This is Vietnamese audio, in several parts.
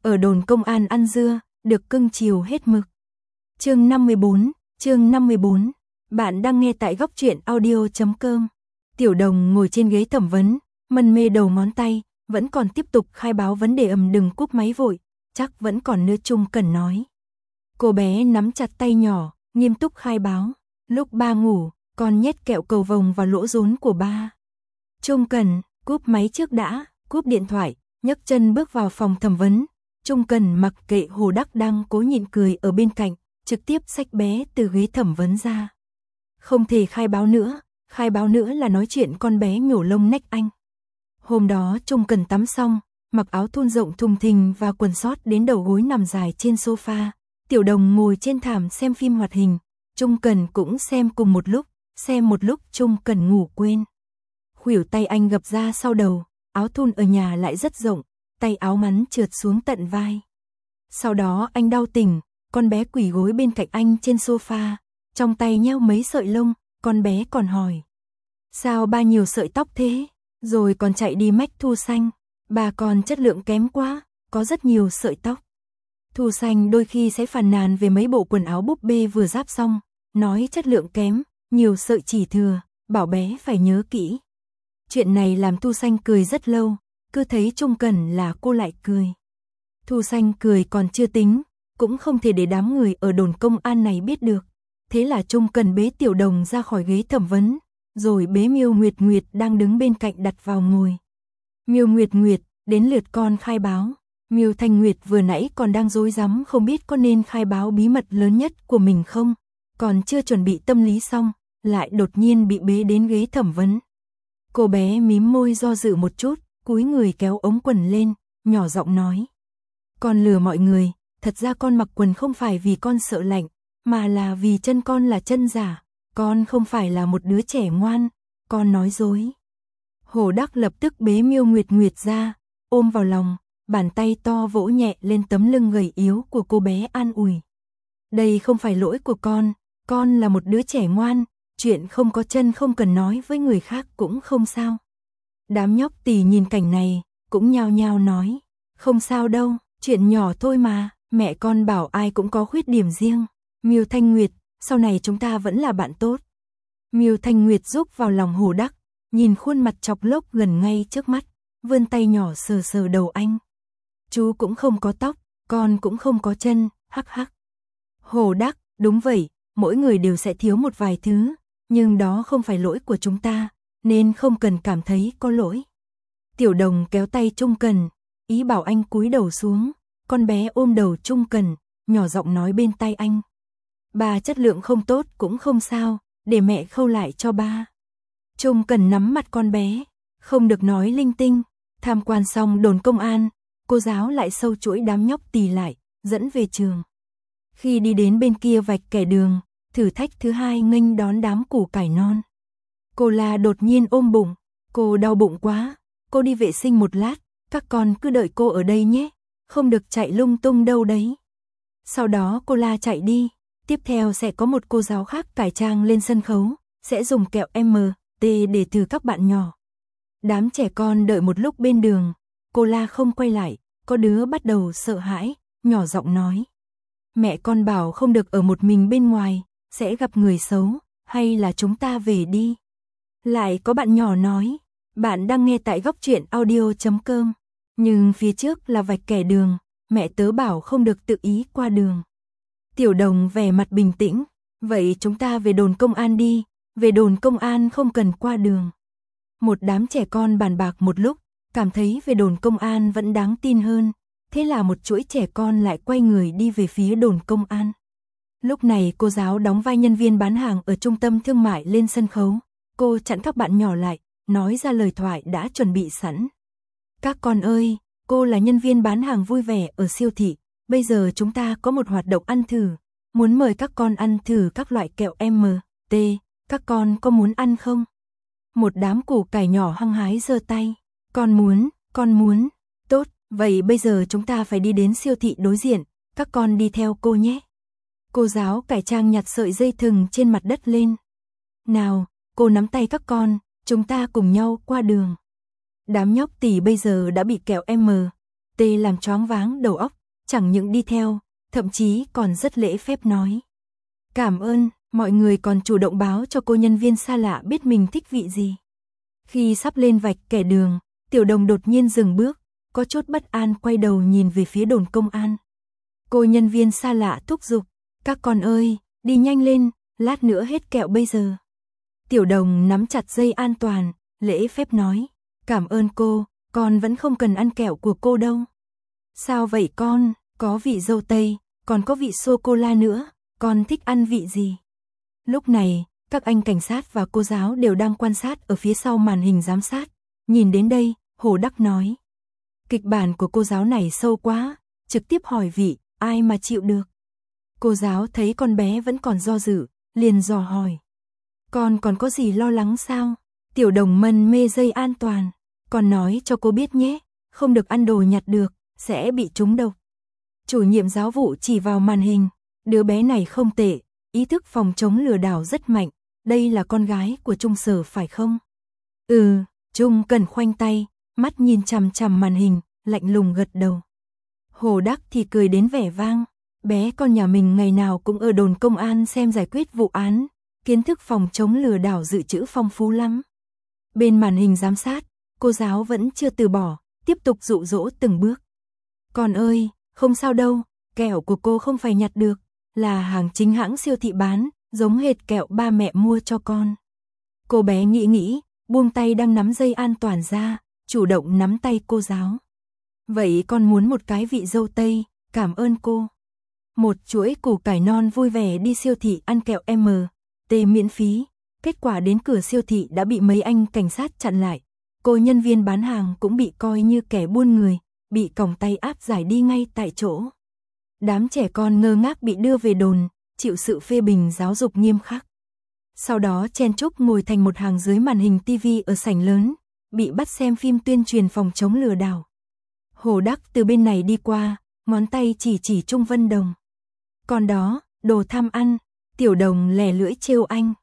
ở đồn công an ăn dưa, được cưng chiều hết mực. Chương 54, bạn đang nghe tại góc truyện audio.com. Tiểu Đồng ngồi trên ghế thẩm vấn, mân mê đầu ngón tay, vẫn còn tiếp tục khai báo vấn đề. Đừng cúp máy vội, chắc vẫn còn nữa. Trung Cẩn nói. Cô bé nắm chặt tay nhỏ, nghiêm túc khai báo. Lúc ba ngủ, con nhét kẹo cầu vồng vào lỗ rốn của ba. Trung Cẩn, cúp máy trước đã, cúp điện thoại, nhấc chân bước vào phòng thẩm vấn. Trung Cẩn mặc kệ Hồ Đắc đang cố nhịn cười ở bên cạnh, trực tiếp xách bé từ ghế thẩm vấn ra. Không thể khai báo nữa là nói chuyện con bé nhổ lông nách anh. Hôm đó Trung Cẩn tắm xong, mặc áo thun rộng thùng thình và quần sót đến đầu gối nằm dài trên sofa. Tiểu Đồng ngồi trên thảm xem phim hoạt hình. Trung Cẩn cũng xem cùng một lúc, xem một lúc Trung Cẩn ngủ quên. Khuỷu tay anh gập ra sau đầu, áo thun ở nhà lại rất rộng, tay áo ngắn trượt xuống tận vai. Sau đó anh đau tỉnh, con bé quỳ gối bên cạnh anh trên sofa, trong tay nheo mấy sợi lông, con bé còn hỏi. Sao ba nhiều sợi tóc thế? Rồi còn chạy đi mách Thu Xanh, bà con chất lượng kém quá, có rất nhiều sợi tóc. Thu Xanh đôi khi sẽ phàn nàn về mấy bộ quần áo búp bê vừa ráp xong, nói chất lượng kém, nhiều sợi chỉ thừa, bảo bé phải nhớ kỹ. Chuyện này làm Thu Xanh cười rất lâu, cứ thấy Trung Cẩn là cô lại cười. Thu Xanh cười còn chưa tính, cũng không thể để đám người ở đồn công an này biết được. Thế là Trung Cẩn bế Tiểu Đồng ra khỏi ghế thẩm vấn, rồi bế Miêu Nguyệt Nguyệt đang đứng bên cạnh đặt vào ngồi. Miêu Nguyệt Nguyệt, đến lượt con khai báo. Miêu Thanh Nguyệt vừa nãy còn đang rối rắm không biết có nên khai báo bí mật lớn nhất của mình không, còn chưa chuẩn bị tâm lý xong, lại đột nhiên bị bế đến ghế thẩm vấn. Cô bé mím môi do dự một chút, cúi người kéo ống quần lên, nhỏ giọng nói. Con lừa mọi người, thật ra con mặc quần không phải vì con sợ lạnh, mà là vì chân con là chân giả, con không phải là một đứa trẻ ngoan, con nói dối. Hồ Đắc lập tức bế Miêu Nguyệt Nguyệt ra, ôm vào lòng, bàn tay to vỗ nhẹ lên tấm lưng gầy yếu của cô bé an ủi. Đây không phải lỗi của con là một đứa trẻ ngoan, chuyện không có chân không cần nói với người khác cũng không sao. Đám nhóc tỳ nhìn cảnh này, cũng nhao nhao nói, không sao đâu, chuyện nhỏ thôi mà, mẹ con bảo ai cũng có khuyết điểm riêng. Miêu Thanh Nguyệt, sau này chúng ta vẫn là bạn tốt. Miêu Thanh Nguyệt rúc vào lòng Hồ Đắc, nhìn khuôn mặt chọc lốc gần ngay trước mắt, vươn tay nhỏ sờ sờ đầu anh. Chú cũng không có tóc, con cũng không có chân, hắc hắc. Hồ Đắc, đúng vậy, mỗi người đều sẽ thiếu một vài thứ, nhưng đó không phải lỗi của chúng ta, nên không cần cảm thấy có lỗi. Tiểu Đồng kéo tay Trung Cẩn, ý bảo anh cúi đầu xuống, con bé ôm đầu Trung Cẩn, nhỏ giọng nói bên tai anh. Ba chất lượng không tốt cũng không sao, để mẹ khâu lại cho ba. Trung Cẩn nắm mặt con bé, không được nói linh tinh. Tham quan xong đồn công an, cô giáo lại sâu chuỗi đám nhóc tỳ lại, dẫn về trường. Khi đi đến bên kia vạch kẻ đường, thử thách thứ hai nghênh đón đám củ cải non. Cô La đột nhiên ôm bụng, cô đau bụng quá, cô đi vệ sinh một lát, các con cứ đợi cô ở đây nhé, không được chạy lung tung đâu đấy. Sau đó cô La chạy đi, tiếp theo sẽ có một cô giáo khác cải trang lên sân khấu, sẽ dùng kẹo MT để thử các bạn nhỏ. Đám trẻ con đợi một lúc bên đường, cô La không quay lại, có đứa bắt đầu sợ hãi, nhỏ giọng nói. Mẹ con bảo không được ở một mình bên ngoài, sẽ gặp người xấu, hay là chúng ta về đi. Lại có bạn nhỏ nói, bạn đang nghe tại góc truyện audio.com, nhưng phía trước là vạch kẻ đường, mẹ tớ bảo không được tự ý qua đường. Tiểu Đồng vẻ mặt bình tĩnh, vậy chúng ta về đồn công an đi, về đồn công an không cần qua đường. Một đám trẻ con bàn bạc một lúc, cảm thấy về đồn công an vẫn đáng tin hơn, thế là một chuỗi trẻ con lại quay người đi về phía đồn công an. Lúc này cô giáo đóng vai nhân viên bán hàng ở trung tâm thương mại lên sân khấu, cô chặn các bạn nhỏ lại, nói ra lời thoại đã chuẩn bị sẵn. Các con ơi, cô là nhân viên bán hàng vui vẻ ở siêu thị, bây giờ chúng ta có một hoạt động ăn thử, muốn mời các con ăn thử các loại kẹo MT, các con có muốn ăn không? Một đám củ cải nhỏ hăng hái giơ tay, con muốn, tốt, vậy bây giờ chúng ta phải đi đến siêu thị đối diện, các con đi theo cô nhé. Cô giáo cải trang nhặt sợi dây thừng trên mặt đất lên. Nào, cô nắm tay các con, chúng ta cùng nhau qua đường. Đám nhóc tỳ bây giờ đã bị kẹo tê làm choáng váng đầu óc, chẳng những đi theo, thậm chí còn rất lễ phép nói. Cảm ơn, mọi người còn chủ động báo cho cô nhân viên xa lạ biết mình thích vị gì. Khi sắp lên vạch kẻ đường, Tiểu Đồng đột nhiên dừng bước, có chút bất an quay đầu nhìn về phía đồn công an. Cô nhân viên xa lạ thúc giục, các con ơi, đi nhanh lên, lát nữa hết kẹo bây giờ. Tiểu Đồng nắm chặt dây an toàn, lễ phép nói, cảm ơn cô, con vẫn không cần ăn kẹo của cô đâu. Sao vậy con, có vị dâu tây, còn có vị sô-cô-la nữa, con thích ăn vị gì? Lúc này, các anh cảnh sát và cô giáo đều đang quan sát ở phía sau màn hình giám sát. Nhìn đến đây, Hồ Đắc nói. Kịch bản của cô giáo này sâu quá, trực tiếp hỏi vị, ai mà chịu được. Cô giáo thấy con bé vẫn còn do dự, liền dò hỏi. Con còn có gì lo lắng sao? Tiểu Đồng mân mê dây an toàn. Con nói cho cô biết nhé, không được ăn đồ nhặt được, sẽ bị trúng độc. Chủ nhiệm giáo vụ chỉ vào màn hình, đứa bé này không tệ, ý thức phòng chống lừa đảo rất mạnh, đây là con gái của Trung Sở phải không? Trung Cần khoanh tay, mắt nhìn chằm chằm màn hình, lạnh lùng gật đầu. Hồ Đắc thì cười đến vẻ vang, bé con nhà mình ngày nào cũng ở đồn công an xem giải quyết vụ án, kiến thức phòng chống lừa đảo dự trữ phong phú lắm. Bên màn hình giám sát, cô giáo vẫn chưa từ bỏ, tiếp tục dụ dỗ từng bước. Con ơi, không sao đâu, kẹo của cô không phải nhặt được, là hàng chính hãng siêu thị bán, giống hệt kẹo ba mẹ mua cho con. Cô bé nghĩ, buông tay đang nắm dây an toàn ra, chủ động nắm tay cô giáo. Vậy con muốn một cái vị dâu tây, cảm ơn cô. Một chuỗi củ cải non vui vẻ đi siêu thị ăn kẹo M.T miễn phí, kết quả đến cửa siêu thị đã bị mấy anh cảnh sát chặn lại. Cô nhân viên bán hàng cũng bị coi như kẻ buôn người, bị còng tay áp giải đi ngay tại chỗ. Đám trẻ con ngơ ngác bị đưa về đồn, chịu sự phê bình giáo dục nghiêm khắc. Sau đó chen chúc ngồi thành một hàng dưới màn hình TV ở sảnh lớn, bị bắt xem phim tuyên truyền phòng chống lừa đảo. Hồ Đắc từ bên này đi qua, ngón tay chỉ Trung Vân Đồng. Còn đó, đồ tham ăn, Tiểu Đồng lè lưỡi trêu anh,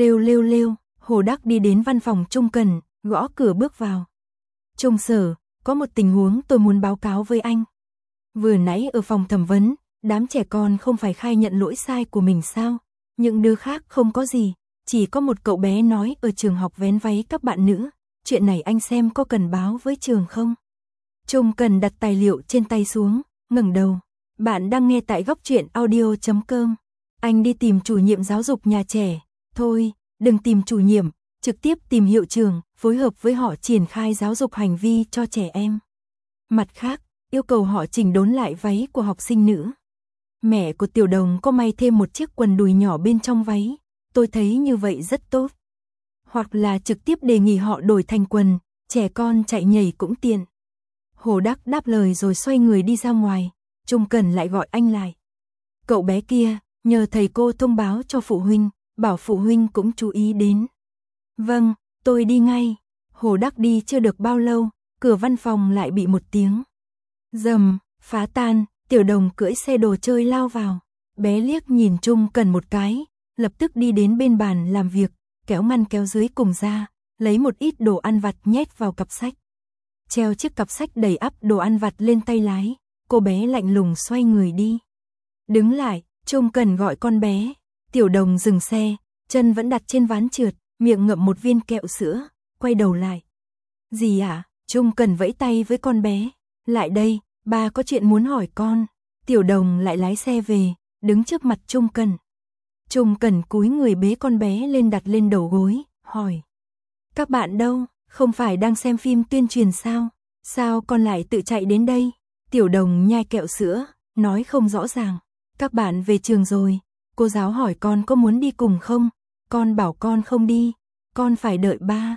lêu. Hồ Đắc đi đến văn phòng Trung Cần, gõ cửa bước vào. Trung Sở, có một tình huống tôi muốn báo cáo với anh. Vừa nãy ở phòng thẩm vấn, đám trẻ con không phải khai nhận lỗi sai của mình sao? Những đứa khác không có gì, chỉ có một cậu bé nói ở trường học vén váy các bạn nữ. Chuyện này anh xem có cần báo với trường không? Trung Cần đặt tài liệu trên tay xuống, ngẩng đầu. Bạn đang nghe tại góc truyện audio.com. Anh đi tìm chủ nhiệm giáo dục nhà trẻ. Thôi, đừng tìm chủ nhiệm, trực tiếp tìm hiệu trưởng, phối hợp với họ triển khai giáo dục hành vi cho trẻ em. Mặt khác, yêu cầu họ chỉnh đốn lại váy của học sinh nữ. Mẹ của Tiểu Đồng có may thêm một chiếc quần đùi nhỏ bên trong váy, tôi thấy như vậy rất tốt. Hoặc là trực tiếp đề nghị họ đổi thành quần, trẻ con chạy nhảy cũng tiện. Hồ Đắc đáp lời rồi xoay người đi ra ngoài, Trung Cần lại gọi anh lại. Cậu bé kia, nhờ thầy cô thông báo cho phụ huynh, bảo phụ huynh cũng chú ý đến. Vâng, tôi đi ngay. Hồ Đắc đi chưa được bao lâu, cửa văn phòng lại bị một tiếng rầm phá tan. Tiểu Đồng cưỡi xe đồ chơi lao vào. Bé liếc nhìn Trung Cần một cái, lập tức đi đến bên bàn làm việc, kéo ngăn kéo dưới cùng ra, lấy một ít đồ ăn vặt nhét vào cặp sách. Treo chiếc cặp sách đầy ắp đồ ăn vặt lên tay lái, cô bé lạnh lùng xoay người đi. Đứng lại, Trung Cần gọi con bé. Tiểu Đồng dừng xe, chân vẫn đặt trên ván trượt, miệng ngậm một viên kẹo sữa, quay đầu lại. Gì ạ? Trung Cần vẫy tay với con bé. Lại đây, ba có chuyện muốn hỏi con. Tiểu Đồng lại lái xe về, đứng trước mặt Trung Cần. Trung Cần cúi người bế con bé lên đặt lên đầu gối, hỏi. Các bạn đâu, không phải đang xem phim tuyên truyền sao? Sao con lại tự chạy đến đây? Tiểu Đồng nhai kẹo sữa, nói không rõ ràng. Các bạn về trường rồi, cô giáo hỏi con có muốn đi cùng không? Con bảo con không đi, con phải đợi ba.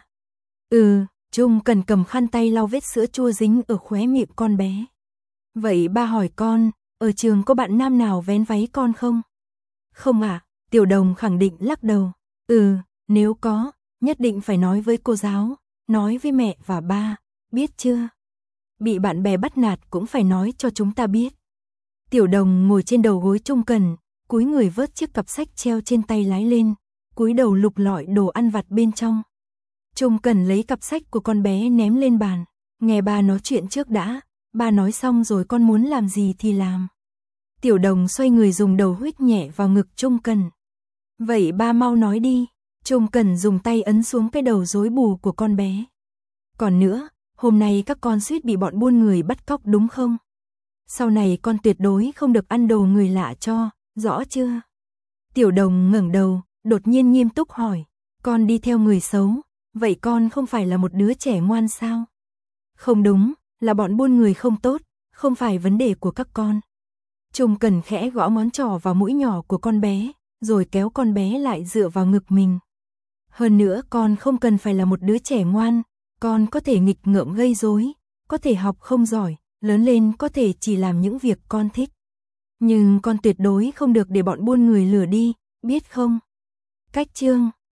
Trung Cần cầm khăn tay lau vết sữa chua dính ở khóe miệng con bé. Vậy ba hỏi con, ở trường có bạn nam nào vén váy con không? Không ạ, Tiểu Đồng khẳng định lắc đầu. Nếu có, nhất định phải nói với cô giáo, nói với mẹ và ba, biết chưa? Bị bạn bè bắt nạt cũng phải nói cho chúng ta biết. Tiểu Đồng ngồi trên đầu gối Trung Cần, cúi người vớt chiếc cặp sách treo trên tay lái lên, cúi đầu lục lọi đồ ăn vặt bên trong. Trung Cần lấy cặp sách của con bé ném lên bàn. Nghe ba nói chuyện trước đã, ba nói xong rồi con muốn làm gì thì làm. Tiểu Đồng xoay người dùng đầu huých nhẹ vào ngực Trung Cần. Vậy ba mau nói đi. Trung Cần dùng tay ấn xuống cái đầu rối bù của con bé. Còn nữa, hôm nay các con suýt bị bọn buôn người bắt cóc đúng không? Sau này con tuyệt đối không được ăn đồ người lạ cho, rõ chưa? Tiểu Đồng ngẩng đầu, đột nhiên nghiêm túc hỏi, con đi theo người xấu, vậy con không phải là một đứa trẻ ngoan sao? Không đúng, là bọn buôn người không tốt, không phải vấn đề của các con. Trung Cần khẽ gõ ngón trỏ vào mũi nhỏ của con bé, rồi kéo con bé lại dựa vào ngực mình. Hơn nữa con không cần phải là một đứa trẻ ngoan, con có thể nghịch ngợm gây rối, có thể học không giỏi, lớn lên có thể chỉ làm những việc con thích. Nhưng con tuyệt đối không được để bọn buôn người lừa đi, biết không? Cách chương